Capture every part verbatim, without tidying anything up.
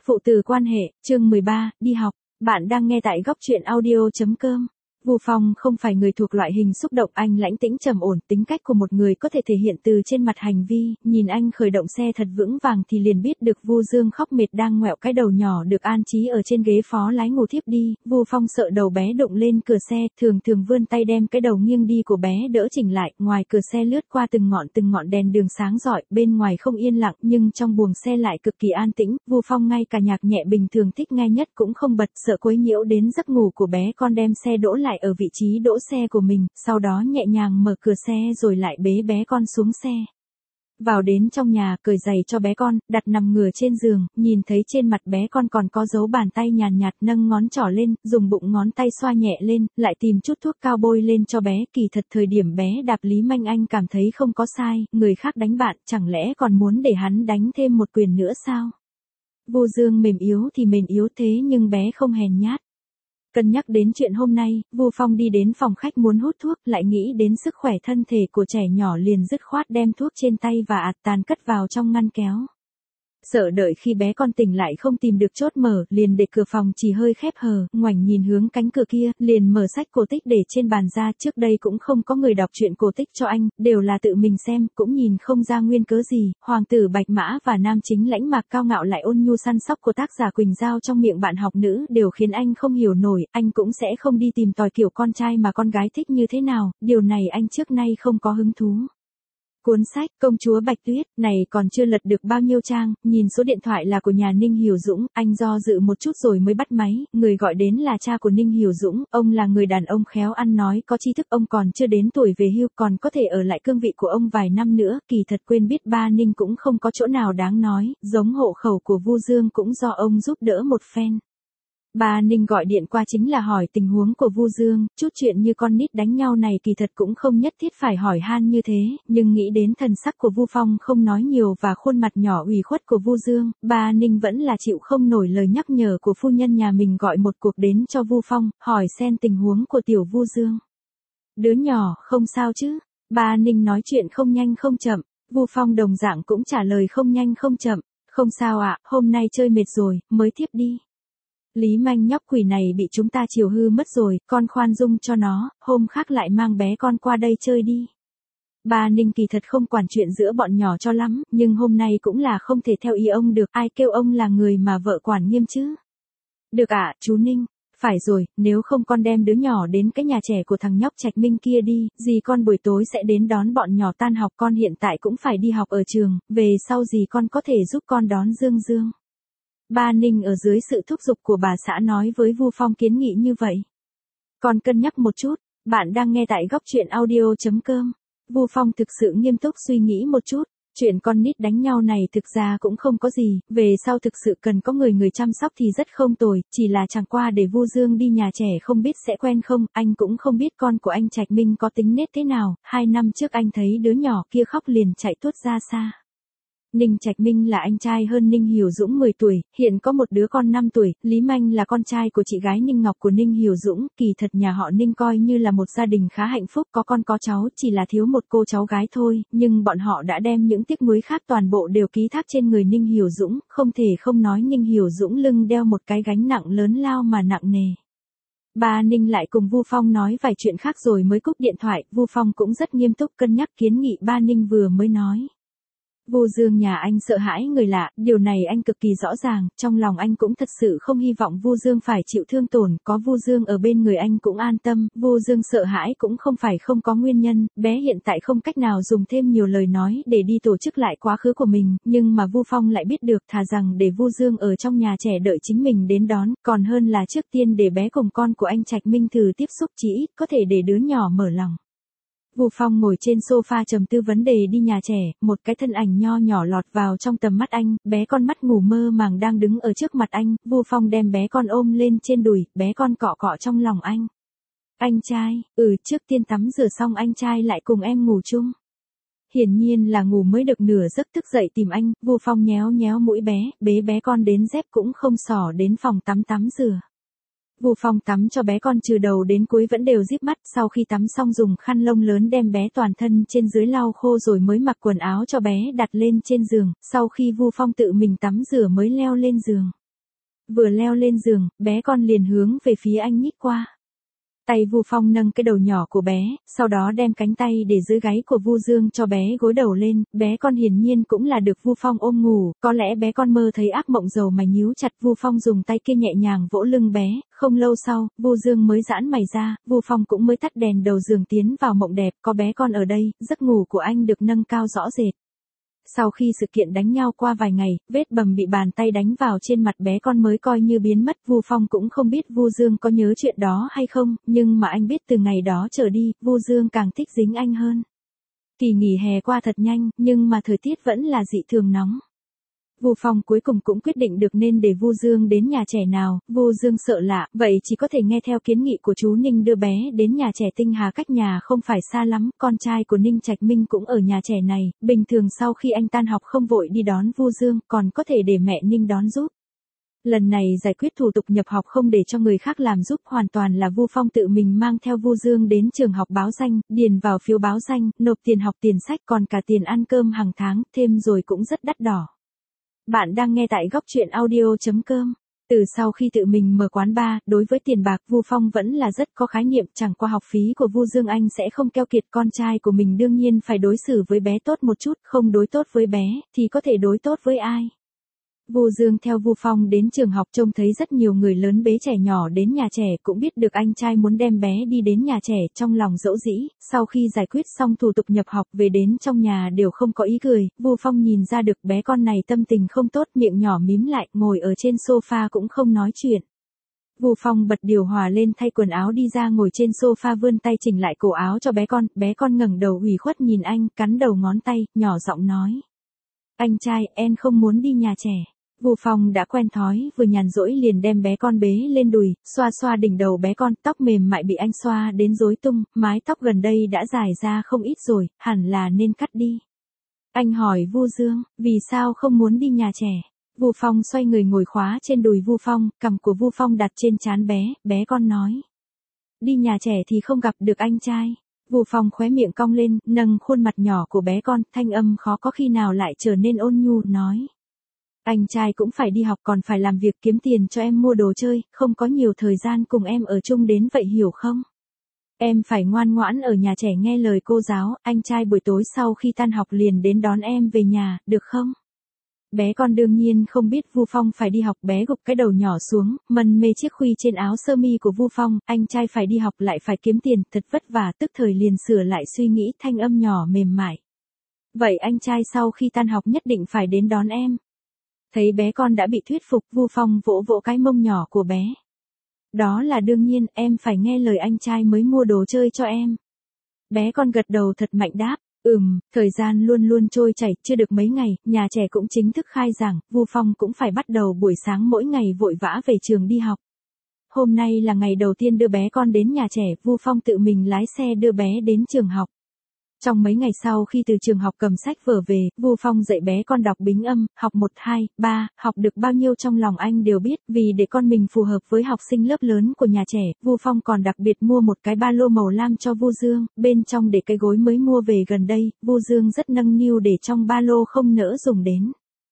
Phụ tử quan hệ, chương mười ba, đi học. Bạn đang nghe tại góc truyện audio chấm com. Vu Phong không phải người thuộc loại hình xúc động, anh lãnh tĩnh trầm ổn, tính cách của một người có thể thể hiện từ trên mặt hành vi, nhìn anh khởi động xe thật vững vàng thì liền biết được Vu Dương khóc mệt đang ngoẹo cái đầu nhỏ được an trí ở trên ghế phó lái ngủ thiếp đi. Vu Phong sợ đầu bé đụng lên cửa xe, thường thường vươn tay đem cái đầu nghiêng đi của bé đỡ chỉnh lại, ngoài cửa xe lướt qua từng ngọn từng ngọn đèn đường sáng rọi, bên ngoài không yên lặng nhưng trong buồng xe lại cực kỳ an tĩnh. Vu Phong ngay cả nhạc nhẹ bình thường thích nghe nhất cũng không bật, sợ quấy nhiễu đến giấc ngủ của bé con, đem xe đỗ lại ở vị trí đỗ xe của mình, sau đó nhẹ nhàng mở cửa xe rồi lại bế bé con xuống xe. Vào đến trong nhà, cởi giày cho bé con, đặt nằm ngửa trên giường, nhìn thấy trên mặt bé con còn có dấu bàn tay nhàn nhạt, nâng ngón trỏ lên, dùng bụng ngón tay xoa nhẹ lên, lại tìm chút thuốc cao bôi lên cho bé. Kỳ thật thời điểm bé đạp Lý Manh anh cảm thấy không có sai, người khác đánh bạn, chẳng lẽ còn muốn để hắn đánh thêm một quyền nữa sao? Vu Dương mềm yếu thì mềm yếu thế nhưng bé không hèn nhát. Cân nhắc đến chuyện hôm nay, Vu Phong đi đến phòng khách muốn hút thuốc, lại nghĩ đến sức khỏe thân thể của trẻ nhỏ liền dứt khoát đem thuốc trên tay và ạt tàn cất vào trong ngăn kéo. Sợ đợi khi bé con tỉnh lại không tìm được chốt mở, liền để cửa phòng chỉ hơi khép hờ, ngoảnh nhìn hướng cánh cửa kia, liền mở sách cổ tích để trên bàn ra. Trước đây cũng không có người đọc truyện cổ tích cho anh, đều là tự mình xem, cũng nhìn không ra nguyên cớ gì. Hoàng tử Bạch Mã và nam chính lãnh mạc cao ngạo lại ôn nhu săn sóc của tác giả Quỳnh Giao trong miệng bạn học nữ đều khiến anh không hiểu nổi. Anh cũng sẽ không đi tìm tòi kiểu con trai mà con gái thích như thế nào, điều này anh trước nay không có hứng thú. Cuốn sách Công chúa Bạch Tuyết này còn chưa lật được bao nhiêu trang, nhìn số điện thoại là của nhà Ninh Hiểu Dũng, anh do dự một chút rồi mới bắt máy. Người gọi đến là cha của Ninh Hiểu Dũng, ông là người đàn ông khéo ăn nói, có tri thức, ông còn chưa đến tuổi về hưu, còn có thể ở lại cương vị của ông vài năm nữa. Kỳ thật quên biết ba Ninh cũng không có chỗ nào đáng nói, giống hộ khẩu của Vu Dương cũng do ông giúp đỡ một phen. Ba Ninh gọi điện qua chính là hỏi tình huống của Vu Dương, chút chuyện như con nít đánh nhau này kỳ thật cũng không nhất thiết phải hỏi han như thế, nhưng nghĩ đến thần sắc của Vu Phong không nói nhiều và khuôn mặt nhỏ ủy khuất của Vu Dương, ba Ninh vẫn là chịu không nổi lời nhắc nhở của phu nhân nhà mình, gọi một cuộc đến cho Vu Phong, hỏi xem tình huống của tiểu Vu Dương. Đứa nhỏ không sao chứ? Ba Ninh nói chuyện không nhanh không chậm, Vu Phong đồng dạng cũng trả lời không nhanh không chậm, không sao ạ, hôm nay chơi mệt rồi, mới tiếp đi. Lý Manh nhóc quỷ này bị chúng ta chiều hư mất rồi, con khoan dung cho nó, hôm khác lại mang bé con qua đây chơi đi. Ba Ninh kỳ thật không quản chuyện giữa bọn nhỏ cho lắm, nhưng hôm nay cũng là không thể theo ý ông được, ai kêu ông là người mà vợ quản nghiêm chứ. Được ạ, chú Ninh, phải rồi, nếu không con đem đứa nhỏ đến cái nhà trẻ của thằng nhóc Trạch Minh kia đi, dì con buổi tối sẽ đến đón bọn nhỏ tan học, con hiện tại cũng phải đi học ở trường, về sau dì con có thể giúp con đón Dương Dương. Ba Ninh ở dưới sự thúc giục của bà xã nói với Vu Phong kiến nghị như vậy. Còn cân nhắc một chút, bạn đang nghe tại góc truyện audio chấm com. Vu Phong thực sự nghiêm túc suy nghĩ một chút, chuyện con nít đánh nhau này thực ra cũng không có gì, về sau thực sự cần có người người chăm sóc thì rất không tồi, chỉ là chẳng qua để Vu Dương đi nhà trẻ không biết sẽ quen không, anh cũng không biết con của anh Trạch Minh có tính nết thế nào, hai năm trước anh thấy đứa nhỏ kia khóc liền chạy tuốt ra xa. Ninh Trạch Minh là anh trai hơn Ninh Hiểu Dũng mười tuổi, hiện có một đứa con năm tuổi, Lý Manh là con trai của chị gái Ninh Ngọc của Ninh Hiểu Dũng, kỳ thật nhà họ Ninh coi như là một gia đình khá hạnh phúc, có con có cháu, chỉ là thiếu một cô cháu gái thôi, nhưng bọn họ đã đem những tiếc nuối khác toàn bộ đều ký thác trên người Ninh Hiểu Dũng, không thể không nói Ninh Hiểu Dũng lưng đeo một cái gánh nặng lớn lao mà nặng nề. Ba Ninh lại cùng Vu Phong nói vài chuyện khác rồi mới cúp điện thoại, Vu Phong cũng rất nghiêm túc cân nhắc kiến nghị ba Ninh vừa mới nói. Vu Dương nhà anh sợ hãi người lạ, điều này anh cực kỳ rõ ràng, trong lòng anh cũng thật sự không hy vọng Vu Dương phải chịu thương tổn, có Vu Dương ở bên người anh cũng an tâm, Vu Dương sợ hãi cũng không phải không có nguyên nhân, bé hiện tại không cách nào dùng thêm nhiều lời nói để đi tổ chức lại quá khứ của mình, nhưng mà Vu Phong lại biết được, thà rằng để Vu Dương ở trong nhà trẻ đợi chính mình đến đón, còn hơn là trước tiên để bé cùng con của anh Trạch Minh thử tiếp xúc, chỉ ít có thể để đứa nhỏ mở lòng. Vu Phong ngồi trên sofa trầm tư vấn đề đi nhà trẻ, một cái thân ảnh nho nhỏ lọt vào trong tầm mắt anh, bé con mắt ngủ mơ màng đang đứng ở trước mặt anh, Vu Phong đem bé con ôm lên trên đùi, bé con cọ cọ trong lòng anh. Anh trai, ừ trước tiên tắm rửa xong anh trai lại cùng em ngủ chung. Hiển nhiên là ngủ mới được nửa giấc thức dậy tìm anh, Vu Phong nhéo nhéo mũi bé, bế bé con đến dép cũng không xỏ đến phòng tắm tắm rửa. Vu Phong tắm cho bé con từ đầu đến cuối vẫn đều díp mắt, sau khi tắm xong dùng khăn lông lớn đem bé toàn thân trên dưới lau khô rồi mới mặc quần áo cho bé đặt lên trên giường, sau khi Vu Phong tự mình tắm rửa mới leo lên giường. Vừa leo lên giường, bé con liền hướng về phía anh nhích qua. Tay Vu Phong nâng cái đầu nhỏ của bé, sau đó đem cánh tay để dưới gáy của Vu Dương cho bé gối đầu lên, bé con hiển nhiên cũng là được Vu Phong ôm ngủ, có lẽ bé con mơ thấy ác mộng dầu mày nhíu chặt. Vu Phong dùng tay kia nhẹ nhàng vỗ lưng bé, không lâu sau, Vu Dương mới giãn mày ra, Vu Phong cũng mới tắt đèn đầu giường tiến vào mộng đẹp, có bé con ở đây, giấc ngủ của anh được nâng cao rõ rệt. Sau khi sự kiện đánh nhau qua vài ngày, vết bầm bị bàn tay đánh vào trên mặt bé con mới coi như biến mất. Vu Phong cũng không biết Vu Dương có nhớ chuyện đó hay không, nhưng mà anh biết từ ngày đó trở đi, Vu Dương càng thích dính anh hơn. Kỳ nghỉ hè qua thật nhanh, nhưng mà thời tiết vẫn là dị thường nóng. Vu Phong cuối cùng cũng quyết định được nên để Vu Dương đến nhà trẻ nào. Vu Dương sợ lạ, vậy chỉ có thể nghe theo kiến nghị của chú Ninh đưa bé đến nhà trẻ Tinh Hà, cách nhà không phải xa lắm, con trai của Ninh Trạch Minh cũng ở nhà trẻ này, bình thường sau khi anh tan học không vội đi đón Vu Dương, còn có thể để mẹ Ninh đón giúp. Lần này giải quyết thủ tục nhập học không để cho người khác làm giúp, hoàn toàn là Vu Phong tự mình mang theo Vu Dương đến trường học báo danh, điền vào phiếu báo danh, nộp tiền học, tiền sách, còn cả tiền ăn cơm hàng tháng, thêm rồi cũng rất đắt đỏ. Bạn đang nghe tại góc truyện audio chấm com. Từ sau khi tự mình mở quán bar, đối với tiền bạc Vu Phong vẫn là rất có khái niệm, chẳng qua học phí của Vu Dương anh sẽ không keo kiệt, con trai của mình đương nhiên phải đối xử với bé tốt một chút, không đối tốt với bé, thì có thể đối tốt với ai. Vu Dương theo Vu Phong đến trường học, trông thấy rất nhiều người lớn bế trẻ nhỏ đến nhà trẻ, cũng biết được anh trai muốn đem bé đi đến nhà trẻ, trong lòng dẫu dĩ. Sau khi giải quyết xong thủ tục nhập học về đến trong nhà đều không có ý cười, Vu Phong nhìn ra được bé con này tâm tình không tốt, miệng nhỏ mím lại, ngồi ở trên sofa cũng không nói chuyện. Vu Phong bật điều hòa lên, thay quần áo đi ra ngồi trên sofa, vươn tay chỉnh lại cổ áo cho bé con, bé con ngẩng đầu ủy khuất nhìn anh, cắn đầu ngón tay, nhỏ giọng nói: "Anh trai, em không muốn đi nhà trẻ." Vu Phong đã quen thói, vừa nhàn rỗi liền đem bé con bế lên đùi, xoa xoa đỉnh đầu bé con, tóc mềm mại bị anh xoa đến rối tung, mái tóc gần đây đã dài ra không ít rồi, hẳn là nên cắt đi. Anh hỏi Vu Dương, vì sao không muốn đi nhà trẻ? Vu Phong xoay người ngồi khóa trên đùi Vu Phong, cằm của Vu Phong đặt trên trán bé, bé con nói: "Đi nhà trẻ thì không gặp được anh trai." Vu Phong khóe miệng cong lên, nâng khuôn mặt nhỏ của bé con, thanh âm khó có khi nào lại trở nên ôn nhu, nói: "Anh trai cũng phải đi học, còn phải làm việc kiếm tiền cho em mua đồ chơi, không có nhiều thời gian cùng em ở chung đến vậy, hiểu không? Em phải ngoan ngoãn ở nhà trẻ nghe lời cô giáo, anh trai buổi tối sau khi tan học liền đến đón em về nhà, được không?" Bé con đương nhiên không biết Vu Phong phải đi học, bé gục cái đầu nhỏ xuống, mân mê chiếc khuy trên áo sơ mi của Vu Phong, anh trai phải đi học lại phải kiếm tiền, thật vất vả, tức thời liền sửa lại suy nghĩ, thanh âm nhỏ mềm mại: "Vậy anh trai sau khi tan học nhất định phải đến đón em." Thấy bé con đã bị thuyết phục, Vu Phong vỗ vỗ cái mông nhỏ của bé. "Đó là đương nhiên, em phải nghe lời anh trai mới mua đồ chơi cho em." Bé con gật đầu thật mạnh đáp: "Ừm." Thời gian luôn luôn trôi chảy, chưa được mấy ngày, nhà trẻ cũng chính thức khai giảng, Vu Phong cũng phải bắt đầu buổi sáng mỗi ngày vội vã về trường đi học. Hôm nay là ngày đầu tiên đưa bé con đến nhà trẻ, Vu Phong tự mình lái xe đưa bé đến trường học. Trong mấy ngày sau khi từ trường học cầm sách vở về, Vu Phong dạy bé con đọc bính âm, học một, hai, ba, học được bao nhiêu trong lòng anh đều biết, vì để con mình phù hợp với học sinh lớp lớn của nhà trẻ, Vu Phong còn đặc biệt mua một cái ba lô màu lam cho Vu Dương, bên trong để cái gối mới mua về gần đây, Vu Dương rất nâng niu để trong ba lô không nỡ dùng đến.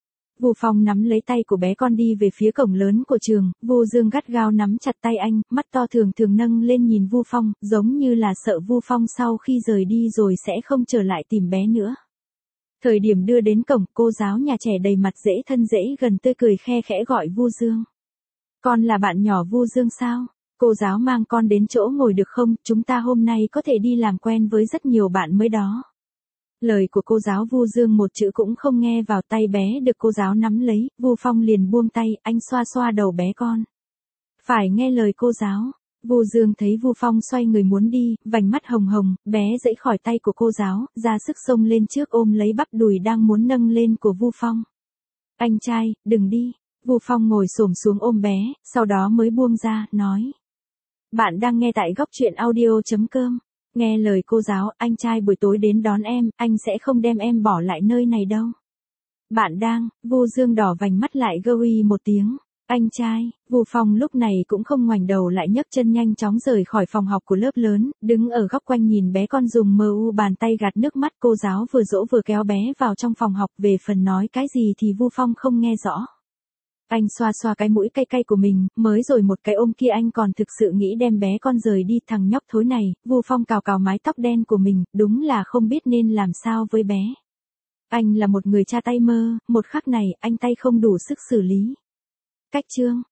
Vu Phong nắm lấy tay của bé con đi về phía cổng lớn của trường, Vu Dương gắt gao nắm chặt tay anh, mắt to thường thường nâng lên nhìn Vu Phong, giống như là sợ Vu Phong sau khi rời đi rồi sẽ không trở lại tìm bé nữa. Thời điểm đưa đến cổng, cô giáo nhà trẻ đầy mặt dễ thân dễ gần tươi cười khe khẽ gọi Vu Dương: "Con là bạn nhỏ Vu Dương sao? Cô giáo mang con đến chỗ ngồi được không, chúng ta hôm nay có thể đi làm quen với rất nhiều bạn mới đó." Lời của cô giáo Vu Dương một chữ cũng không nghe vào tai, bé được cô giáo nắm lấy, Vu Phong liền buông tay, anh xoa xoa đầu bé con: "Phải nghe lời cô giáo." Vu Dương thấy Vu Phong xoay người muốn đi, vành mắt hồng hồng, bé giãy khỏi tay của cô giáo, ra sức xông lên trước ôm lấy bắp đùi đang muốn nâng lên của Vu Phong. "Anh trai, đừng đi." Vu Phong ngồi xổm xuống ôm bé, sau đó mới buông ra, nói: "Bạn đang nghe tại góc truyện audio chấm com. Nghe lời cô giáo, anh trai buổi tối đến đón em, anh sẽ không đem em bỏ lại nơi này đâu." "Bạn đang..." Vu Dương đỏ vành mắt lại gâu uy một tiếng: "Anh trai." Vu Phong lúc này cũng không ngoảnh đầu lại, nhấc chân nhanh chóng rời khỏi phòng học của lớp lớn, đứng ở góc quanh nhìn bé con dùng mờ u bàn tay gạt nước mắt, cô giáo vừa dỗ vừa kéo bé vào trong phòng học, về phần nói cái gì thì Vu Phong không nghe rõ. Anh xoa xoa cái mũi cay cay của mình, mới rồi một cái ôm kia anh còn thực sự nghĩ đem bé con rời đi, thằng nhóc thối này. Vu Phong cào cào mái tóc đen của mình, đúng là không biết nên làm sao với bé. Anh là một người cha tay mơ, một khắc này anh tay không đủ sức xử lý. Cách chương